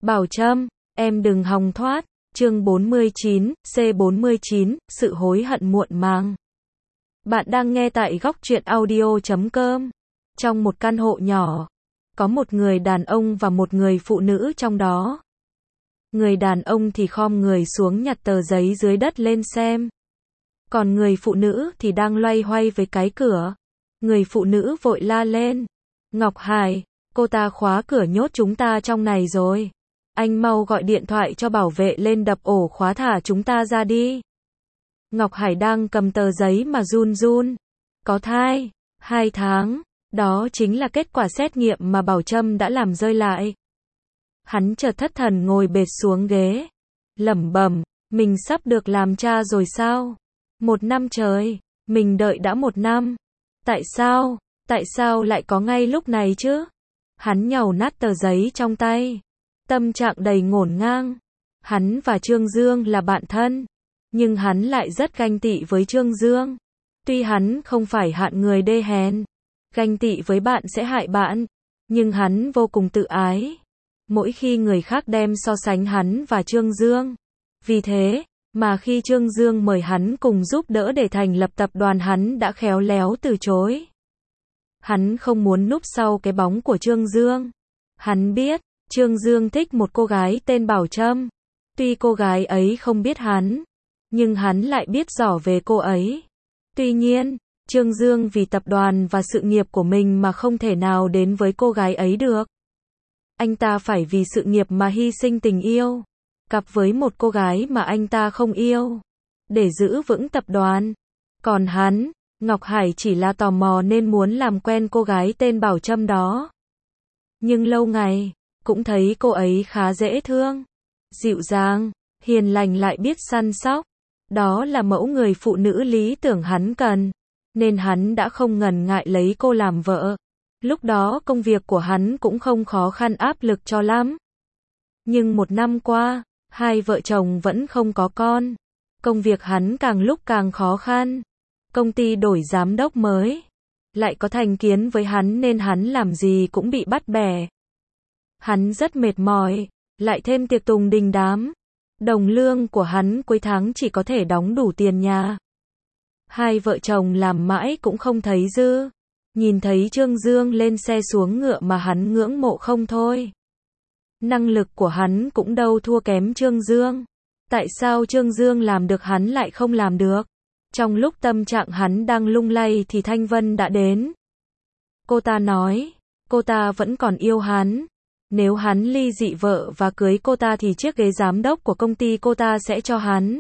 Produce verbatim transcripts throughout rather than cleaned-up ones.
Bảo Trâm, em đừng hòng thoát. Chương bốn mươi chín, C bốn mươi chín, sự hối hận muộn màng. Bạn đang nghe tại góc truyện audio chấm com. Trong một căn hộ nhỏ, có một người đàn ông và một người phụ nữ trong đó. Người đàn ông thì khom người xuống nhặt tờ giấy dưới đất lên xem. Còn người phụ nữ thì đang loay hoay với cái cửa. Người phụ nữ vội la lên. Ngọc Hải, cô ta khóa cửa nhốt chúng ta trong này rồi. Anh mau gọi điện thoại cho bảo vệ lên đập ổ khóa thả chúng ta ra đi. Ngọc Hải đang cầm tờ giấy mà run run. Có thai, hai tháng, đó chính là kết quả xét nghiệm mà Bảo Trâm đã làm rơi lại. Hắn chợt thất thần ngồi bệt xuống ghế. Lẩm bẩm, mình sắp được làm cha rồi sao? Một năm trời, mình đợi đã một năm. Tại sao, tại sao lại có ngay lúc này chứ? Hắn nhàu nát tờ giấy trong tay. Tâm trạng đầy ngổn ngang. Hắn và Trương Dương là bạn thân, nhưng hắn lại rất ganh tị với Trương Dương. Tuy hắn không phải hạng người đê hèn, ganh tị với bạn sẽ hại bạn, nhưng hắn vô cùng tự ái. Mỗi khi người khác đem so sánh hắn và Trương Dương. Vì thế, mà khi Trương Dương mời hắn cùng giúp đỡ để thành lập tập đoàn hắn đã khéo léo từ chối. Hắn không muốn núp sau cái bóng của Trương Dương. Hắn biết, Trương Dương thích một cô gái tên Bảo Trâm. Tuy cô gái ấy không biết hắn, nhưng hắn lại biết rõ về cô ấy. Tuy nhiên, Trương Dương vì tập đoàn và sự nghiệp của mình mà không thể nào đến với cô gái ấy được. Anh ta phải vì sự nghiệp mà hy sinh tình yêu, cặp với một cô gái mà anh ta không yêu, để giữ vững tập đoàn. Còn hắn, Ngọc Hải chỉ là tò mò nên muốn làm quen cô gái tên Bảo Trâm đó. Nhưng lâu ngày, cũng thấy cô ấy khá dễ thương, dịu dàng, hiền lành lại biết săn sóc. Đó là mẫu người phụ nữ lý tưởng hắn cần, nên hắn đã không ngần ngại lấy cô làm vợ. Lúc đó công việc của hắn cũng không khó khăn áp lực cho lắm. Nhưng một năm qua, hai vợ chồng vẫn không có con. Công việc hắn càng lúc càng khó khăn. Công ty đổi giám đốc mới, lại có thành kiến với hắn nên hắn làm gì cũng bị bắt bẻ. Hắn rất mệt mỏi, lại thêm tiệc tùng đình đám. Đồng lương của hắn cuối tháng chỉ có thể đóng đủ tiền nhà. Hai vợ chồng làm mãi cũng không thấy dư. Nhìn thấy Trương Dương lên xe xuống ngựa mà hắn ngưỡng mộ không thôi. Năng lực của hắn cũng đâu thua kém Trương Dương. Tại sao Trương Dương làm được hắn lại không làm được? Trong lúc tâm trạng hắn đang lung lay thì Thanh Vân đã đến. Cô ta nói, cô ta vẫn còn yêu hắn. Nếu hắn ly dị vợ và cưới cô ta thì chiếc ghế giám đốc của công ty cô ta sẽ cho hắn.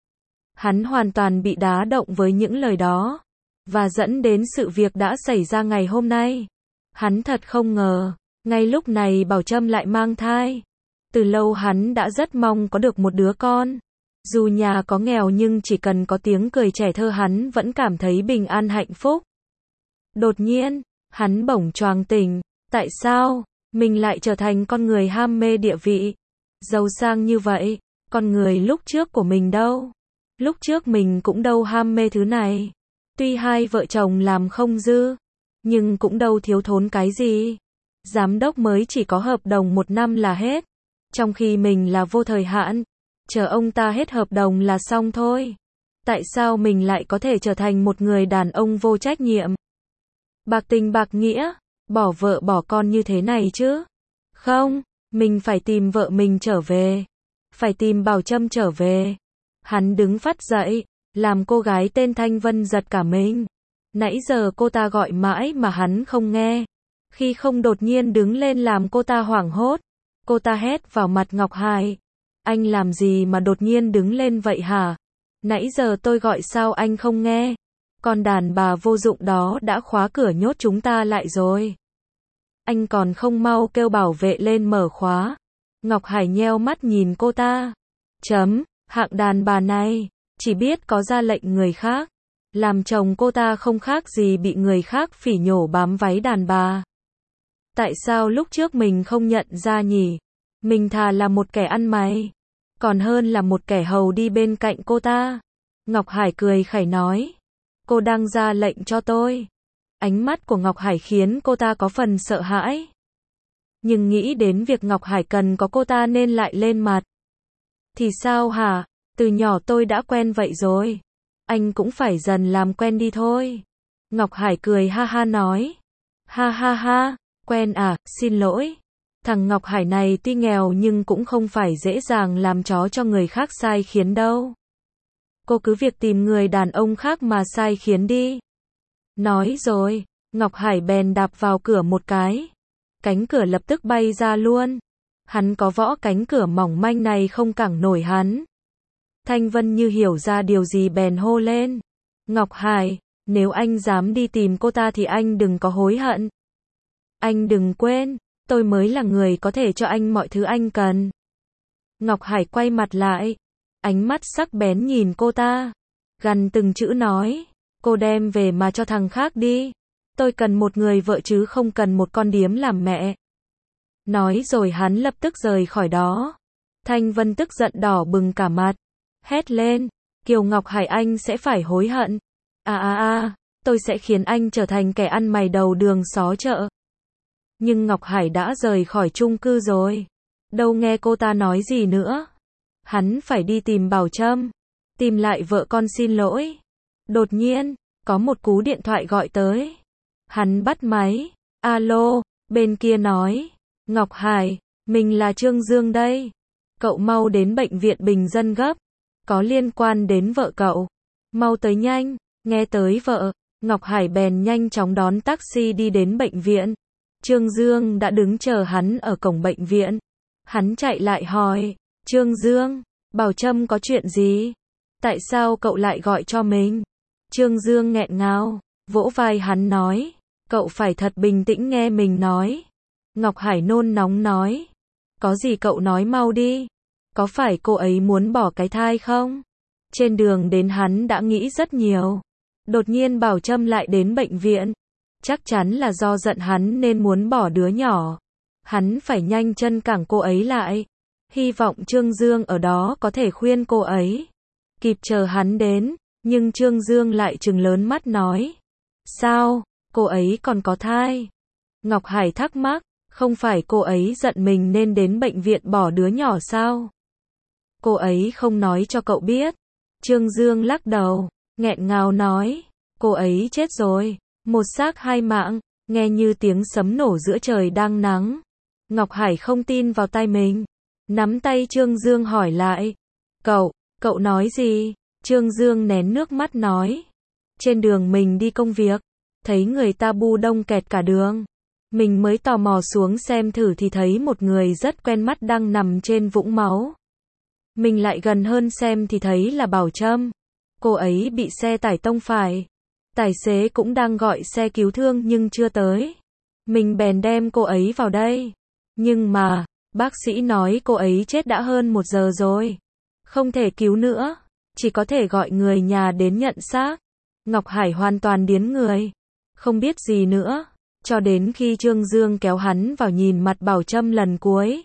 Hắn hoàn toàn bị đá động với những lời đó, và dẫn đến sự việc đã xảy ra ngày hôm nay. Hắn thật không ngờ, ngay lúc này Bảo Trâm lại mang thai. Từ lâu hắn đã rất mong có được một đứa con. Dù nhà có nghèo nhưng chỉ cần có tiếng cười trẻ thơ hắn vẫn cảm thấy bình an hạnh phúc. Đột nhiên, hắn bỗng choàng tỉnh. Tại sao mình lại trở thành con người ham mê địa vị, giàu sang như vậy? Con người lúc trước của mình đâu? Lúc trước mình cũng đâu ham mê thứ này. Tuy hai vợ chồng làm không dư, nhưng cũng đâu thiếu thốn cái gì. Giám đốc mới chỉ có hợp đồng một năm là hết, trong khi mình là vô thời hạn. Chờ ông ta hết hợp đồng là xong thôi. Tại sao mình lại có thể trở thành một người đàn ông vô trách nhiệm, bạc tình bạc nghĩa, bỏ vợ bỏ con như thế này chứ? Không, mình phải tìm vợ mình trở về. Phải tìm Bảo Trâm trở về. Hắn đứng phắt dậy, làm cô gái tên Thanh Vân giật cả mình. Nãy giờ cô ta gọi mãi mà hắn không nghe. Khi không đột nhiên đứng lên làm cô ta hoảng hốt. Cô ta hét vào mặt Ngọc Hải. Anh làm gì mà đột nhiên đứng lên vậy hả? Nãy giờ tôi gọi sao anh không nghe? Con đàn bà vô dụng đó đã khóa cửa nhốt chúng ta lại rồi. Anh còn không mau kêu bảo vệ lên mở khóa. Ngọc Hải nheo mắt nhìn cô ta. Chấm, hạng đàn bà này, chỉ biết có ra lệnh người khác. Làm chồng cô ta không khác gì bị người khác phỉ nhổ bám váy đàn bà. Tại sao lúc trước mình không nhận ra nhỉ? Mình thà là một kẻ ăn mày, còn hơn là một kẻ hầu đi bên cạnh cô ta. Ngọc Hải cười khẩy nói. Cô đang ra lệnh cho tôi. Ánh mắt của Ngọc Hải khiến cô ta có phần sợ hãi. Nhưng nghĩ đến việc Ngọc Hải cần có cô ta nên lại lên mặt. Thì sao hả? Từ nhỏ tôi đã quen vậy rồi. Anh cũng phải dần làm quen đi thôi. Ngọc Hải cười ha ha nói. Ha ha ha, quen à, xin lỗi. Thằng Ngọc Hải này tuy nghèo nhưng cũng không phải dễ dàng làm chó cho người khác sai khiến đâu. Cô cứ việc tìm người đàn ông khác mà sai khiến đi. Nói rồi, Ngọc Hải bèn đạp vào cửa một cái. Cánh cửa lập tức bay ra luôn. Hắn có võ cánh cửa mỏng manh này không cản nổi hắn. Thanh Vân như hiểu ra điều gì bèn hô lên. Ngọc Hải, nếu anh dám đi tìm cô ta thì anh đừng có hối hận. Anh đừng quên, tôi mới là người có thể cho anh mọi thứ anh cần. Ngọc Hải quay mặt lại, ánh mắt sắc bén nhìn cô ta, gằn từng chữ nói, cô đem về mà cho thằng khác đi. Tôi cần một người vợ chứ không cần một con điếm làm mẹ. Nói rồi hắn lập tức rời khỏi đó. Thanh Vân tức giận đỏ bừng cả mặt, hét lên, Kiều Ngọc Hải anh sẽ phải hối hận. À à à, tôi sẽ khiến anh trở thành kẻ ăn mày đầu đường xó chợ. Nhưng Ngọc Hải đã rời khỏi chung cư rồi. Đâu nghe cô ta nói gì nữa. Hắn phải đi tìm Bảo Trâm. Tìm lại vợ con xin lỗi. Đột nhiên, có một cú điện thoại gọi tới. Hắn bắt máy. Alo, bên kia nói. Ngọc Hải, mình là Trương Dương đây. Cậu mau đến bệnh viện Bình Dân gấp. Có liên quan đến vợ cậu. Mau tới nhanh. Nghe tới vợ, Ngọc Hải bèn nhanh chóng đón taxi đi đến bệnh viện. Trương Dương đã đứng chờ hắn ở cổng bệnh viện. Hắn chạy lại hỏi, Trương Dương, Bảo Trâm có chuyện gì? Tại sao cậu lại gọi cho mình? Trương Dương nghẹn ngào, vỗ vai hắn nói, cậu phải thật bình tĩnh nghe mình nói. Ngọc Hải nôn nóng nói, có gì cậu nói mau đi. Có phải cô ấy muốn bỏ cái thai không? Trên đường đến hắn đã nghĩ rất nhiều. Đột nhiên Bảo Trâm lại đến bệnh viện. Chắc chắn là do giận hắn nên muốn bỏ đứa nhỏ. Hắn phải nhanh chân cản cô ấy lại. Hy vọng Trương Dương ở đó có thể khuyên cô ấy. Kịp chờ hắn đến, nhưng Trương Dương lại trừng lớn mắt nói. Sao, cô ấy còn có thai? Ngọc Hải thắc mắc, không phải cô ấy giận mình nên đến bệnh viện bỏ đứa nhỏ sao? Cô ấy không nói cho cậu biết. Trương Dương lắc đầu, nghẹn ngào nói, cô ấy chết rồi. Một xác hai mạng, nghe như tiếng sấm nổ giữa trời đang nắng. Ngọc Hải không tin vào tai mình. Nắm tay Trương Dương hỏi lại. Cậu, cậu nói gì? Trương Dương nén nước mắt nói. Trên đường mình đi công việc, thấy người ta bu đông kẹt cả đường. Mình mới tò mò xuống xem thử thì thấy một người rất quen mắt đang nằm trên vũng máu. Mình lại gần hơn xem thì thấy là Bảo Trâm. Cô ấy bị xe tải tông phải. Tài xế cũng đang gọi xe cứu thương nhưng chưa tới. Mình bèn đem cô ấy vào đây. Nhưng mà, bác sĩ nói cô ấy chết đã hơn một giờ rồi. Không thể cứu nữa. Chỉ có thể gọi người nhà đến nhận xác. Ngọc Hải hoàn toàn điếng người. Không biết gì nữa. Cho đến khi Trương Dương kéo hắn vào nhìn mặt Bảo Trâm lần cuối.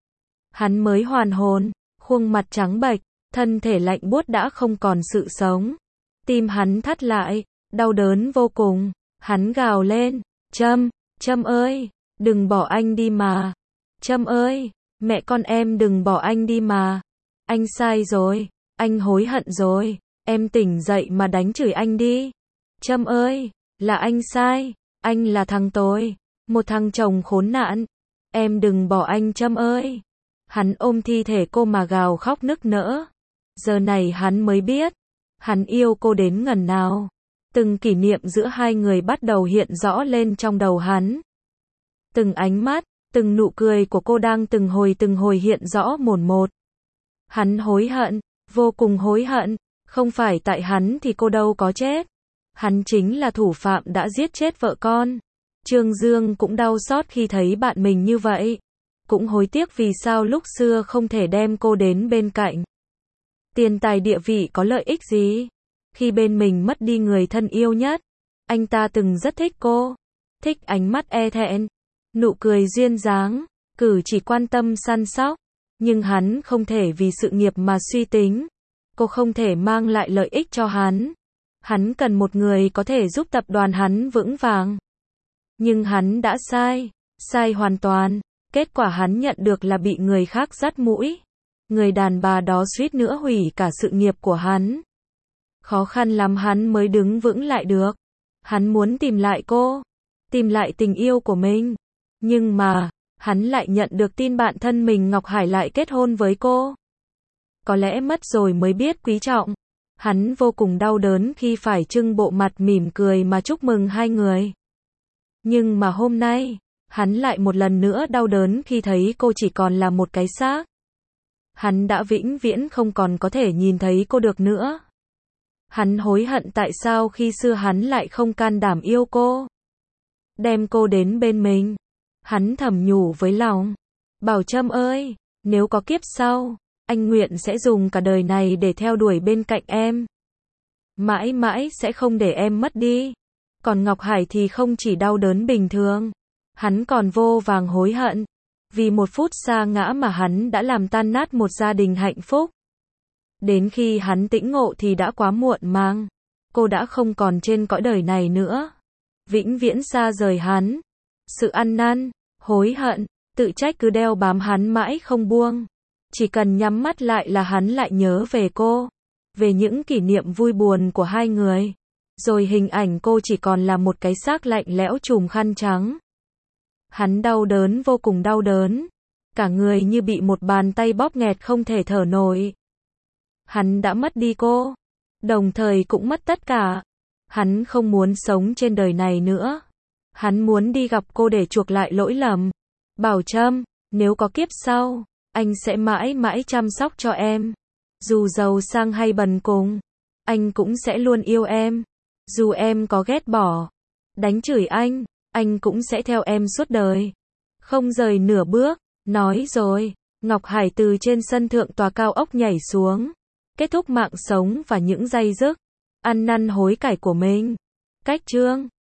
Hắn mới hoàn hồn. Khuôn mặt trắng bệch. Thân thể lạnh buốt đã không còn sự sống. Tim hắn thắt lại. Đau đớn vô cùng, hắn gào lên, Trâm, Trâm ơi, đừng bỏ anh đi mà. Trâm ơi, mẹ con em đừng bỏ anh đi mà. Anh sai rồi, anh hối hận rồi, em tỉnh dậy mà đánh chửi anh đi. Trâm ơi, là anh sai, anh là thằng tồi, một thằng chồng khốn nạn. Em đừng bỏ anh Trâm ơi. Hắn ôm thi thể cô mà gào khóc nức nở. Giờ này hắn mới biết, hắn yêu cô đến ngần nào. Từng kỷ niệm giữa hai người bắt đầu hiện rõ lên trong đầu hắn. Từng ánh mắt, từng nụ cười của cô đang từng hồi từng hồi hiện rõ mồn một. Hắn hối hận, vô cùng hối hận, không phải tại hắn thì cô đâu có chết. Hắn chính là thủ phạm đã giết chết vợ con. Trương Dương cũng đau xót khi thấy bạn mình như vậy. Cũng hối tiếc vì sao lúc xưa không thể đem cô đến bên cạnh. Tiền tài địa vị có lợi ích gì? Khi bên mình mất đi người thân yêu nhất, anh ta từng rất thích cô. Thích ánh mắt e thẹn, nụ cười duyên dáng, cử chỉ quan tâm săn sóc. Nhưng hắn không thể vì sự nghiệp mà suy tính. Cô không thể mang lại lợi ích cho hắn. Hắn cần một người có thể giúp tập đoàn hắn vững vàng. Nhưng hắn đã sai, sai hoàn toàn. Kết quả hắn nhận được là bị người khác dắt mũi. Người đàn bà đó suýt nữa hủy cả sự nghiệp của hắn. Khó khăn lắm hắn mới đứng vững lại được. Hắn muốn tìm lại cô, tìm lại tình yêu của mình. Nhưng mà, hắn lại nhận được tin bạn thân mình Ngọc Hải lại kết hôn với cô. Có lẽ mất rồi mới biết quý trọng. Hắn vô cùng đau đớn khi phải trưng bộ mặt mỉm cười mà chúc mừng hai người. Nhưng mà hôm nay, hắn lại một lần nữa đau đớn khi thấy cô chỉ còn là một cái xác. Hắn đã vĩnh viễn không còn có thể nhìn thấy cô được nữa. Hắn hối hận tại sao khi xưa hắn lại không can đảm yêu cô. Đem cô đến bên mình. Hắn thầm nhủ với lòng. Bảo Trâm ơi, nếu có kiếp sau, anh nguyện sẽ dùng cả đời này để theo đuổi bên cạnh em. Mãi mãi sẽ không để em mất đi. Còn Ngọc Hải thì không chỉ đau đớn bình thường. Hắn còn vô vàng hối hận. Vì một phút sa ngã mà hắn đã làm tan nát một gia đình hạnh phúc. Đến khi hắn tĩnh ngộ thì đã quá muộn màng. Cô đã không còn trên cõi đời này nữa. Vĩnh viễn xa rời hắn. Sự ăn năn, hối hận, tự trách cứ đeo bám hắn mãi không buông. Chỉ cần nhắm mắt lại là hắn lại nhớ về cô. Về những kỷ niệm vui buồn của hai người. Rồi hình ảnh cô chỉ còn là một cái xác lạnh lẽo trùm khăn trắng. Hắn đau đớn, vô cùng đau đớn. Cả người như bị một bàn tay bóp nghẹt không thể thở nổi. Hắn đã mất đi cô. Đồng thời cũng mất tất cả. Hắn không muốn sống trên đời này nữa. Hắn muốn đi gặp cô để chuộc lại lỗi lầm. Bảo Trâm, nếu có kiếp sau, anh sẽ mãi mãi chăm sóc cho em. Dù giàu sang hay bần cùng, anh cũng sẽ luôn yêu em. Dù em có ghét bỏ, đánh chửi anh, anh cũng sẽ theo em suốt đời. Không rời nửa bước. Nói rồi, Ngọc Hải từ trên sân thượng tòa cao ốc nhảy xuống. Kết thúc mạng sống và những day dứt, ăn năn hối cải của mình. Cách chương